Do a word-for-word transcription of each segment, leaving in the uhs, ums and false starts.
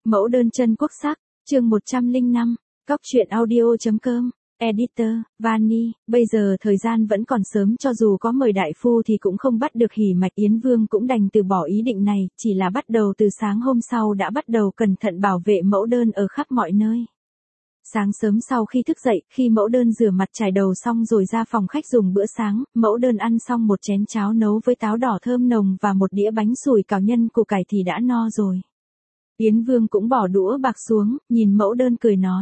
Mẫu đơn chân quốc sắc, chương một trăm lẻ năm, cóc truyện audio.com, editor, Vani, bây giờ thời gian vẫn còn sớm cho dù có mời đại phu thì cũng không bắt được hỉ mạch. Yến Vương cũng đành từ bỏ ý định này, chỉ là bắt đầu từ sáng hôm sau đã bắt đầu cẩn thận bảo vệ mẫu đơn ở khắp mọi nơi. Sáng sớm sau khi thức dậy, khi mẫu đơn rửa mặt chải đầu xong rồi ra phòng khách dùng bữa sáng, mẫu đơn ăn xong một chén cháo nấu với táo đỏ thơm nồng và một đĩa bánh sủi cảo nhân củ cải thì đã no rồi. Yến Vương cũng bỏ đũa bạc xuống, nhìn mẫu đơn cười nói.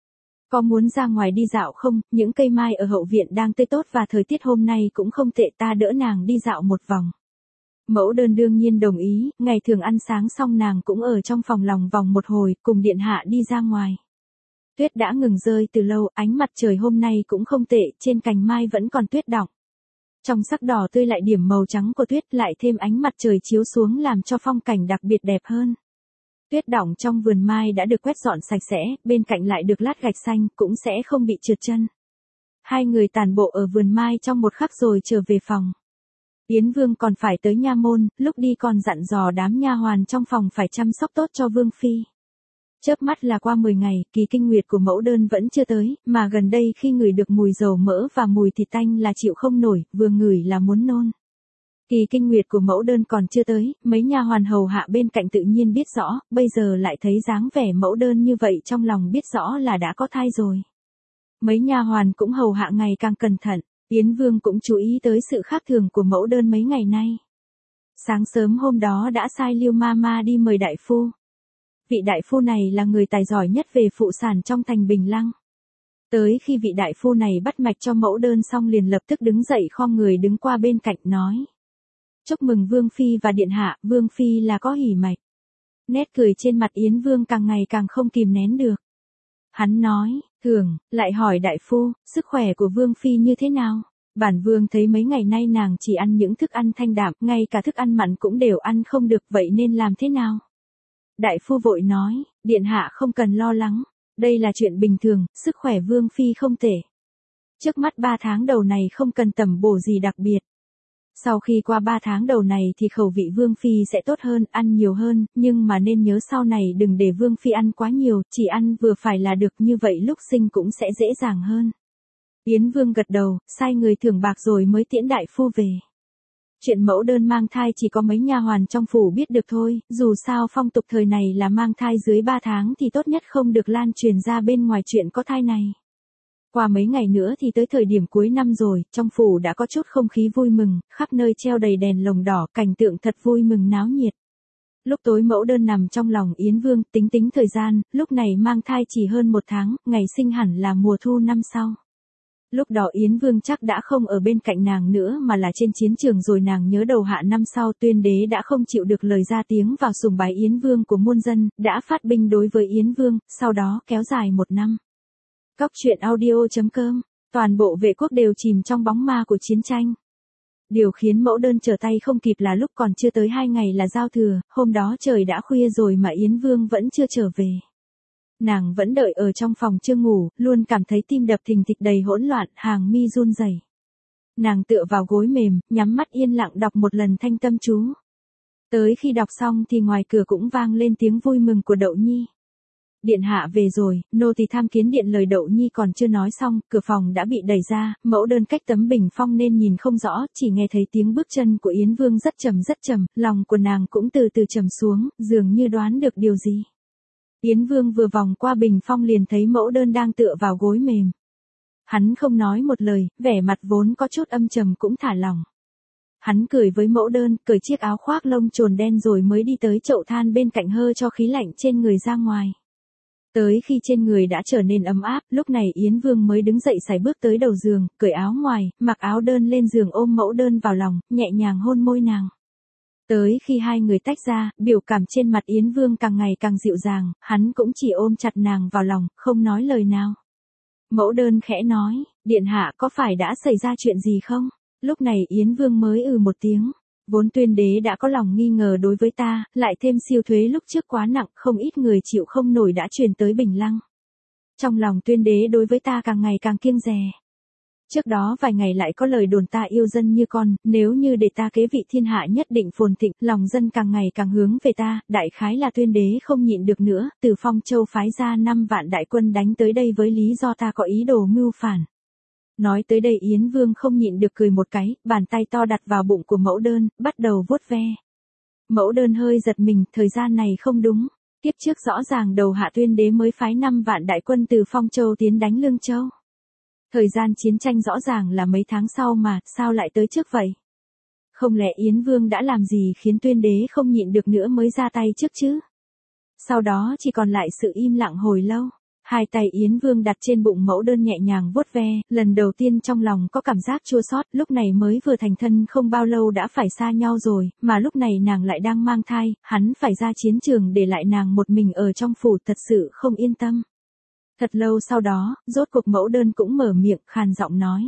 Có muốn ra ngoài đi dạo không, những cây mai ở hậu viện đang tươi tốt và thời tiết hôm nay cũng không tệ, ta đỡ nàng đi dạo một vòng. Mẫu đơn đương nhiên đồng ý, ngày thường ăn sáng xong nàng cũng ở trong phòng lòng vòng một hồi, cùng điện hạ đi ra ngoài. Tuyết đã ngừng rơi từ lâu, ánh mặt trời hôm nay cũng không tệ, trên cành mai vẫn còn tuyết đọng. Trong sắc đỏ tươi lại điểm màu trắng của tuyết lại thêm ánh mặt trời chiếu xuống làm cho phong cảnh đặc biệt đẹp hơn. Tuyết đọng trong vườn mai đã được quét dọn sạch sẽ, bên cạnh lại được lát gạch xanh, cũng sẽ không bị trượt chân. Hai người tản bộ ở vườn mai trong một khắc rồi trở về phòng. Yến Vương còn phải tới nha môn, lúc đi còn dặn dò đám nha hoàn trong phòng phải chăm sóc tốt cho Vương phi. Chớp mắt là qua mười ngày, kỳ kinh nguyệt của mẫu đơn vẫn chưa tới, mà gần đây khi ngửi được mùi dầu mỡ và mùi thịt tanh là chịu không nổi, vừa ngửi là muốn nôn. Kỳ kinh nguyệt của mẫu đơn còn chưa tới, mấy nha hoàn hầu hạ bên cạnh tự nhiên biết rõ, bây giờ lại thấy dáng vẻ mẫu đơn như vậy trong lòng biết rõ là đã có thai rồi. Mấy nha hoàn cũng hầu hạ ngày càng cẩn thận, Yến Vương cũng chú ý tới sự khác thường của mẫu đơn mấy ngày nay. Sáng sớm hôm đó đã sai Liêu ma ma đi mời đại phu. Vị đại phu này là người tài giỏi nhất về phụ sản trong thành Bình Lăng. Tới khi vị đại phu này bắt mạch cho mẫu đơn xong liền lập tức đứng dậy khom người đứng qua bên cạnh nói. Chúc mừng Vương phi và điện hạ, Vương phi là có hỉ mạch. Nét cười trên mặt Yến Vương càng ngày càng không kìm nén được. Hắn nói, thường, lại hỏi đại phu, sức khỏe của Vương phi như thế nào? Bản Vương thấy mấy ngày nay nàng chỉ ăn những thức ăn thanh đạm, ngay cả thức ăn mặn cũng đều ăn không được, vậy nên làm thế nào? Đại phu vội nói, điện hạ không cần lo lắng, đây là chuyện bình thường, sức khỏe Vương phi không tệ. Trước mắt ba tháng đầu này không cần tẩm bổ gì đặc biệt. Sau khi qua ba tháng đầu này thì khẩu vị Vương phi sẽ tốt hơn, ăn nhiều hơn, nhưng mà nên nhớ sau này đừng để Vương phi ăn quá nhiều, chỉ ăn vừa phải là được, như vậy lúc sinh cũng sẽ dễ dàng hơn. Yến Vương gật đầu, sai người thưởng bạc rồi mới tiễn đại phu về. Chuyện mẫu đơn mang thai chỉ có mấy nha hoàn trong phủ biết được thôi, dù sao phong tục thời này là mang thai dưới ba tháng thì tốt nhất không được lan truyền ra bên ngoài chuyện có thai này. Qua mấy ngày nữa thì tới thời điểm cuối năm rồi, trong phủ đã có chút không khí vui mừng, khắp nơi treo đầy đèn lồng đỏ, cảnh tượng thật vui mừng náo nhiệt. Lúc tối mẫu đơn nằm trong lòng Yến Vương, tính tính thời gian, lúc này mang thai chỉ hơn một tháng, ngày sinh hẳn là mùa thu năm sau. Lúc đó Yến Vương chắc đã không ở bên cạnh nàng nữa mà là trên chiến trường rồi, nàng nhớ đầu hạ năm sau Tuyên đế đã không chịu được lời ra tiếng vào sùng bái Yến Vương của muôn dân, đã phát binh đối với Yến Vương, sau đó kéo dài một năm. Cóc truyện audio.com, toàn bộ vệ quốc đều chìm trong bóng ma của chiến tranh. Điều khiến mẫu đơn trở tay không kịp là lúc còn chưa tới hai ngày là giao thừa, hôm đó trời đã khuya rồi mà Yến Vương vẫn chưa trở về. Nàng vẫn đợi ở trong phòng chưa ngủ, luôn cảm thấy tim đập thình thịch đầy hỗn loạn, hàng mi run rẩy. Nàng tựa vào gối mềm, nhắm mắt yên lặng đọc một lần thanh tâm chú. Tới khi đọc xong thì ngoài cửa cũng vang lên tiếng vui mừng của Đậu Nhi. Điện hạ về rồi, nô tỳ tham kiến điện. Lời Đậu Nhi còn chưa nói xong, cửa phòng đã bị đẩy ra, mẫu đơn cách tấm bình phong nên nhìn không rõ, chỉ nghe thấy tiếng bước chân của Yến Vương rất trầm rất trầm, lòng của nàng cũng từ từ trầm xuống, dường như đoán được điều gì. Yến Vương vừa vòng qua bình phong liền thấy mẫu đơn đang tựa vào gối mềm. Hắn không nói một lời, vẻ mặt vốn có chút âm trầm cũng thả lỏng. Hắn cười với mẫu đơn, cởi chiếc áo khoác lông trồn đen rồi mới đi tới chậu than bên cạnh hơ cho khí lạnh trên người ra ngoài. Tới khi trên người đã trở nên ấm áp, lúc này Yến Vương mới đứng dậy sải bước tới đầu giường, cởi áo ngoài, mặc áo đơn lên giường ôm mẫu đơn vào lòng, nhẹ nhàng hôn môi nàng. Tới khi hai người tách ra, biểu cảm trên mặt Yến Vương càng ngày càng dịu dàng, hắn cũng chỉ ôm chặt nàng vào lòng, không nói lời nào. Mẫu đơn khẽ nói, điện hạ có phải đã xảy ra chuyện gì không? Lúc này Yến Vương mới ừ một tiếng. Vốn Tuyên đế đã có lòng nghi ngờ đối với ta, lại thêm siêu thuế lúc trước quá nặng, không ít người chịu không nổi đã truyền tới Bình Lăng. Trong lòng Tuyên đế đối với ta càng ngày càng kiêng dè. Trước đó vài ngày lại có lời đồn ta yêu dân như con, nếu như để ta kế vị thiên hạ nhất định phồn thịnh, lòng dân càng ngày càng hướng về ta, đại khái là tuyên đế không nhịn được nữa, từ Phong Châu phái ra năm vạn đại quân đánh tới đây với lý do ta có ý đồ mưu phản. Nói tới đây Yến Vương không nhịn được cười một cái, bàn tay to đặt vào bụng của Mẫu Đơn, bắt đầu vuốt ve. Mẫu Đơn hơi giật mình, thời gian này không đúng. Tiếp trước rõ ràng đầu hạ tuyên đế mới phái năm vạn đại quân từ Phong Châu tiến đánh Lương Châu. Thời gian chiến tranh rõ ràng là mấy tháng sau mà, sao lại tới trước vậy? Không lẽ Yến Vương đã làm gì khiến tuyên đế không nhịn được nữa mới ra tay trước chứ? Sau đó chỉ còn lại sự im lặng hồi lâu. Hai tay Yến Vương đặt trên bụng Mẫu Đơn nhẹ nhàng vuốt ve, lần đầu tiên trong lòng có cảm giác chua xót, lúc này mới vừa thành thân không bao lâu đã phải xa nhau rồi, mà lúc này nàng lại đang mang thai, hắn phải ra chiến trường để lại nàng một mình ở trong phủ, thật sự không yên tâm. Thật lâu sau đó, rốt cuộc Mẫu Đơn cũng mở miệng khàn giọng nói.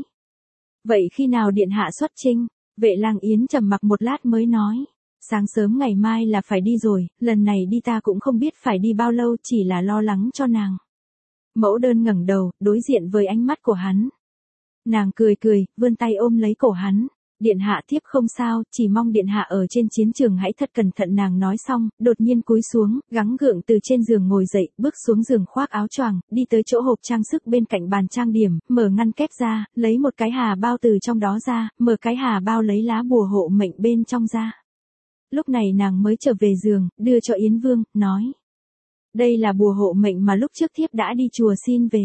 Vậy khi nào điện hạ xuất chinh? Vệ Lang Yến trầm mặc một lát mới nói. Sáng sớm ngày mai là phải đi rồi, lần này đi ta cũng không biết phải đi bao lâu, chỉ là lo lắng cho nàng. Mẫu Đơn ngẩng đầu, đối diện với ánh mắt của hắn. Nàng cười cười, vươn tay ôm lấy cổ hắn. Điện hạ tiếp không sao, chỉ mong điện hạ ở trên chiến trường hãy thật cẩn thận. Nàng nói xong, đột nhiên cúi xuống, gắng gượng từ trên giường ngồi dậy, bước xuống giường khoác áo choàng, đi tới chỗ hộp trang sức bên cạnh bàn trang điểm, mở ngăn kép ra, lấy một cái hà bao từ trong đó ra, mở cái hà bao lấy lá bùa hộ mệnh bên trong ra. Lúc này nàng mới trở về giường, đưa cho Yến Vương, nói. Đây là bùa hộ mệnh mà lúc trước thiếp đã đi chùa xin về.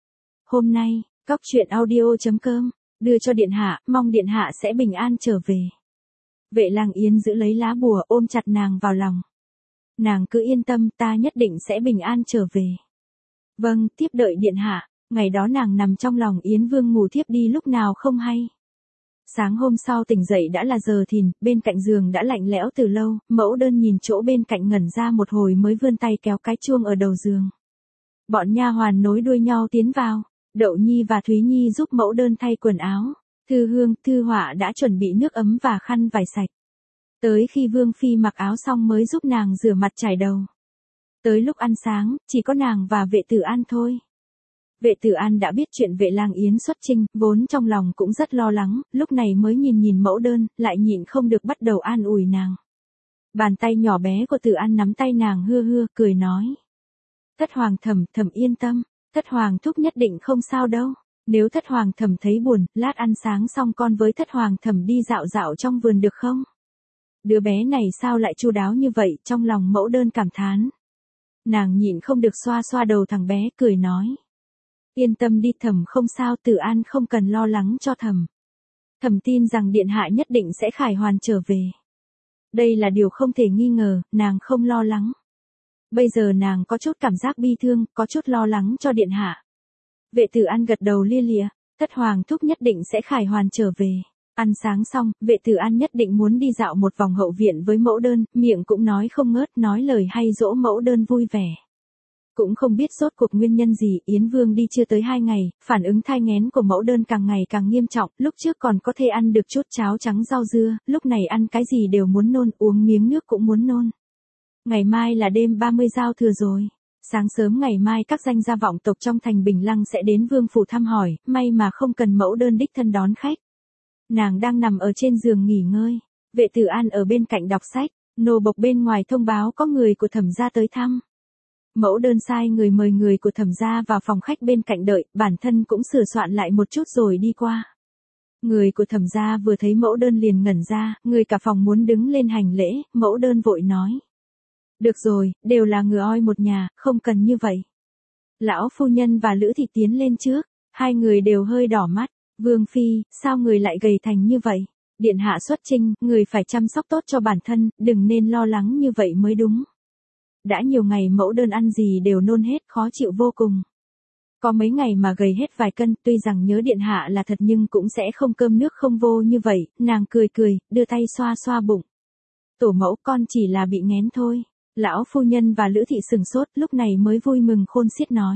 Hôm nay, cóc truyện audio chấm com, đưa cho điện hạ, mong điện hạ sẽ bình an trở về. Vệ Lang Yến giữ lấy lá bùa ôm chặt nàng vào lòng. Nàng cứ yên tâm, ta nhất định sẽ bình an trở về. Vâng, tiếp đợi điện hạ. Ngày đó nàng nằm trong lòng Yến Vương ngủ thiếp đi lúc nào không hay. Sáng hôm sau tỉnh dậy đã là giờ thìn, bên cạnh giường đã lạnh lẽo từ lâu, Mẫu Đơn nhìn chỗ bên cạnh ngẩn ra một hồi mới vươn tay kéo cái chuông ở đầu giường. Bọn nha hoàn nối đuôi nhau tiến vào, Đậu Nhi và Thúy Nhi giúp Mẫu Đơn thay quần áo, Thư Hương, Thư Họa đã chuẩn bị nước ấm và khăn vải sạch. Tới khi Vương Phi mặc áo xong mới giúp nàng rửa mặt chải đầu. Tới lúc ăn sáng, chỉ có nàng và Vệ Tử An thôi. Vệ Tử An đã biết chuyện Vệ Lang Yến xuất chinh, vốn trong lòng cũng rất lo lắng, lúc này mới nhìn nhìn Mẫu Đơn, lại nhịn không được bắt đầu an ủi nàng. Bàn tay nhỏ bé của Tử An nắm tay nàng hưa hưa, cười nói. Thất Hoàng Thẩm, Thẩm yên tâm, Thất Hoàng thúc nhất định không sao đâu. Nếu Thất Hoàng Thẩm thấy buồn, lát ăn sáng xong con với Thất Hoàng Thẩm đi dạo dạo trong vườn được không? Đứa bé này sao lại chu đáo như vậy, trong lòng Mẫu Đơn cảm thán. Nàng nhịn không được xoa xoa đầu thằng bé, cười nói. Yên tâm đi Thẩm không sao, Tử An không cần lo lắng cho Thẩm. Thẩm tin rằng điện hạ nhất định sẽ khải hoàn trở về. Đây là điều không thể nghi ngờ, nàng không lo lắng. Bây giờ nàng có chút cảm giác bi thương, có chút lo lắng cho điện hạ. Vệ Tử An gật đầu lia lịa, Thất Hoàng thúc nhất định sẽ khải hoàn trở về. Ăn sáng xong, Vệ Tử An nhất định muốn đi dạo một vòng hậu viện với Mẫu Đơn, miệng cũng nói không ngớt, nói lời hay dỗ Mẫu Đơn vui vẻ. Cũng không biết rốt cuộc nguyên nhân gì, Yến Vương đi chưa tới hai ngày, phản ứng thai nghén của Mẫu Đơn càng ngày càng nghiêm trọng, lúc trước còn có thể ăn được chút cháo trắng rau dưa, lúc này ăn cái gì đều muốn nôn, uống miếng nước cũng muốn nôn. Ngày mai là đêm ba mươi giao thừa rồi. Sáng sớm ngày mai các danh gia vọng tộc trong thành Bình Lăng sẽ đến vương phủ thăm hỏi, may mà không cần Mẫu Đơn đích thân đón khách. Nàng đang nằm ở trên giường nghỉ ngơi, Vệ Tử An ở bên cạnh đọc sách, nô bộc bên ngoài thông báo có người của Thẩm gia tới thăm. Mẫu Đơn sai người mời người của Thẩm gia vào phòng khách bên cạnh đợi, bản thân cũng sửa soạn lại một chút rồi đi qua. Người của Thẩm gia vừa thấy Mẫu Đơn liền ngẩn ra, người cả phòng muốn đứng lên hành lễ, Mẫu Đơn vội nói. Được rồi, đều là người oi một nhà, không cần như vậy. Lão phu nhân và Lữ Thị tiến lên trước, hai người đều hơi đỏ mắt. Vương Phi, sao người lại gầy thành như vậy? Điện hạ xuất chinh, người phải chăm sóc tốt cho bản thân, đừng nên lo lắng như vậy mới đúng. Đã nhiều ngày Mẫu Đơn ăn gì đều nôn hết, khó chịu vô cùng. Có mấy ngày mà gầy hết vài cân, tuy rằng nhớ điện hạ là thật nhưng cũng sẽ không cơm nước không vô như vậy, nàng cười cười, đưa tay xoa xoa bụng. Tổ mẫu, con chỉ là bị nghén thôi. Lão phu nhân và Lữ Thị sừng sốt, lúc này mới vui mừng khôn xiết nói.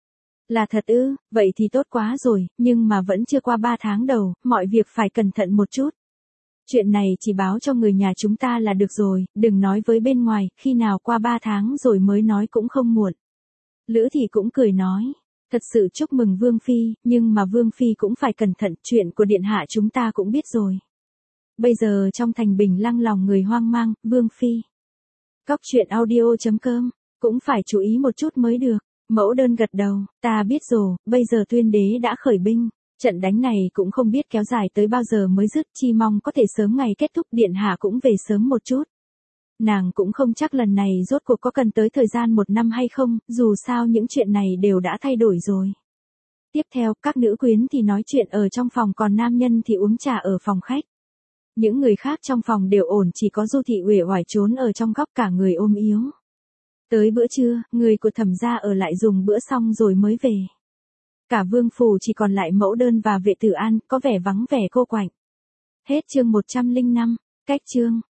Là thật ư, vậy thì tốt quá rồi, nhưng mà vẫn chưa qua ba tháng đầu, mọi việc phải cẩn thận một chút. Chuyện này chỉ báo cho người nhà chúng ta là được rồi, đừng nói với bên ngoài, khi nào qua ba tháng rồi mới nói cũng không muộn. Lữ Thị cũng cười nói. Thật sự chúc mừng Vương Phi, nhưng mà Vương Phi cũng phải cẩn thận, chuyện của Điện Hạ chúng ta cũng biết rồi. Bây giờ trong thành Bình Lăng lòng người hoang mang, Vương Phi. Cóc truyện audio chấm com, cũng phải chú ý một chút mới được. Mẫu đơn gật đầu, ta biết rồi, bây giờ Tuyên Đế đã khởi binh. Trận đánh này cũng không biết kéo dài tới bao giờ mới dứt, chi mong có thể sớm ngày kết thúc, Điện Hạ cũng về sớm một chút. Nàng cũng không chắc lần này rốt cuộc có cần tới thời gian một năm hay không, dù sao những chuyện này đều đã thay đổi rồi. Tiếp theo, các nữ quyến thì nói chuyện ở trong phòng, còn nam nhân thì uống trà ở phòng khách. Những người khác trong phòng đều ổn, chỉ có Du Thị uể oải trốn ở trong góc cả người ôm yếu. Tới bữa trưa, người của Thẩm gia ở lại dùng bữa xong rồi mới về. Cả vương phủ chỉ còn lại Mẫu Đơn và Vệ Tử An, có vẻ vắng vẻ cô quạnh. Hết chương một trăm lẻ năm, cách chương.